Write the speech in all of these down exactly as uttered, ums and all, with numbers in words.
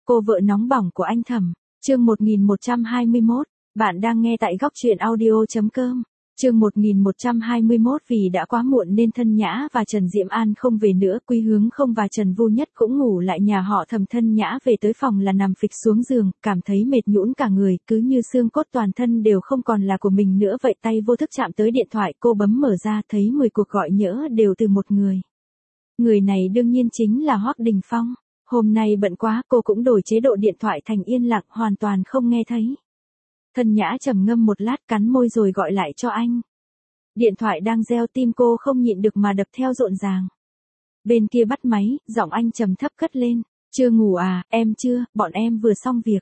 Cô vợ nóng bỏng của anh Thẩm, chương một nghìn một trăm hai mươi mốt, bạn đang nghe tại góc truyện audio chấm com. Chương một nghìn một trăm hai mươi mốt vì đã quá muộn nên Thân Nhã và Trần Diễm An không về nữa, Quy Hướng Không và Trần Vu Nhất cũng ngủ lại nhà họ Thẩm. Thân Nhã về tới phòng là nằm phịch xuống giường, cảm thấy mệt nhũn cả người, cứ như xương cốt toàn thân đều không còn là của mình nữa vậy. Tay vô thức chạm tới điện thoại, cô bấm mở ra thấy mười cuộc gọi nhỡ đều từ một người. Người này đương nhiên chính là Hoắc Đình Phong. Hôm nay bận quá, cô cũng đổi chế độ điện thoại thành yên lặng, hoàn toàn không nghe thấy. Thân Nhã trầm ngâm một lát, cắn môi rồi gọi lại cho anh. Điện thoại đang reo, tim cô không nhịn được mà đập theo rộn ràng. Bên kia bắt máy, giọng anh trầm thấp cất lên. Chưa ngủ à? Em chưa, bọn em vừa xong việc.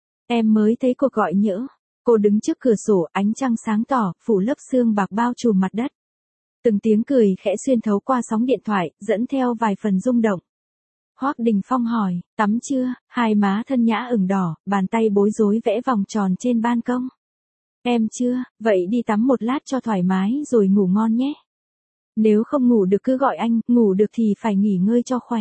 Em mới thấy cuộc gọi nhỡ. Cô đứng trước cửa sổ, ánh trăng sáng tỏ, phủ lớp sương bạc bao trùm mặt đất. Từng tiếng cười khẽ xuyên thấu qua sóng điện thoại, dẫn theo vài phần rung động. Hoắc Đình Phong hỏi, tắm chưa? Hai má Thân Nhã ửng đỏ, bàn tay bối rối vẽ vòng tròn trên ban công. Em chưa, vậy đi tắm một lát cho thoải mái rồi ngủ ngon nhé. Nếu không ngủ được cứ gọi anh, ngủ được thì phải nghỉ ngơi cho khỏe.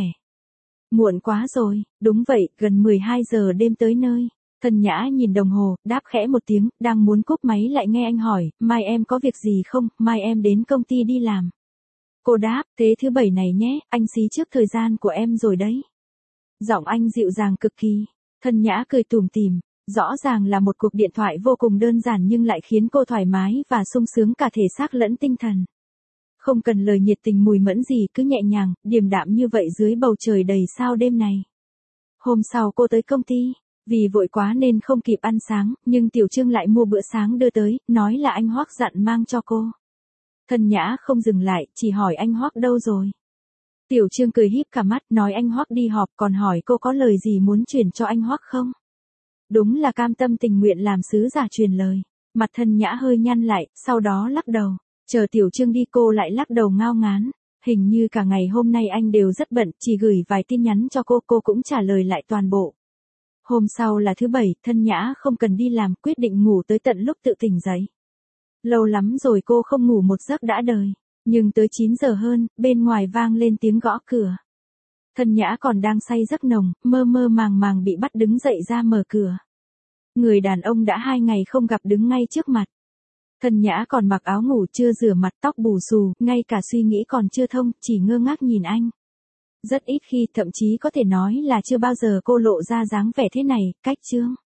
Muộn quá rồi, đúng vậy, gần mười hai giờ đêm tới nơi. Thân Nhã nhìn đồng hồ, đáp khẽ một tiếng, đang muốn cúp máy lại nghe anh hỏi, mai em có việc gì không, mai em đến công ty đi làm. Cô đáp, thế thứ bảy này nhé, anh xí trước thời gian của em rồi đấy. Giọng anh dịu dàng cực kỳ. Thân Nhã cười tủm tỉm, rõ ràng là một cuộc điện thoại vô cùng đơn giản nhưng lại khiến cô thoải mái và sung sướng cả thể xác lẫn tinh thần. Không cần lời nhiệt tình mùi mẫn gì, cứ nhẹ nhàng, điềm đạm như vậy dưới bầu trời đầy sao đêm này. Hôm sau cô tới công ty, vì vội quá nên không kịp ăn sáng, nhưng Tiểu Trương lại mua bữa sáng đưa tới, nói là anh Hoắc dặn mang cho cô. Thân Nhã không dừng lại, chỉ hỏi anh Hoắc đâu rồi. Tiểu Trương cười híp cả mắt, nói anh Hoắc đi họp, còn hỏi cô có lời gì muốn chuyển cho anh Hoắc không. Đúng là cam tâm tình nguyện làm sứ giả truyền lời. Mặt Thân Nhã hơi nhăn lại, sau đó lắc đầu. Chờ Tiểu Trương đi cô lại lắc đầu ngao ngán. Hình như cả ngày hôm nay anh đều rất bận, chỉ gửi vài tin nhắn cho cô, cô cũng trả lời lại toàn bộ. Hôm sau là thứ bảy, Thân Nhã không cần đi làm, quyết định ngủ tới tận lúc tự tỉnh dậy. Lâu lắm rồi cô không ngủ một giấc đã đời. Nhưng tới chín giờ hơn, bên ngoài vang lên tiếng gõ cửa. Thân Nhã còn đang say giấc nồng, mơ mơ màng màng bị bắt đứng dậy ra mở cửa. Người đàn ông đã hai ngày không gặp đứng ngay trước mặt. Thân Nhã còn mặc áo ngủ, chưa rửa mặt, tóc bù xù, ngay cả suy nghĩ còn chưa thông, chỉ ngơ ngác nhìn anh. Rất ít khi, thậm chí có thể nói là chưa bao giờ cô lộ ra dáng vẻ thế này, cách Trương.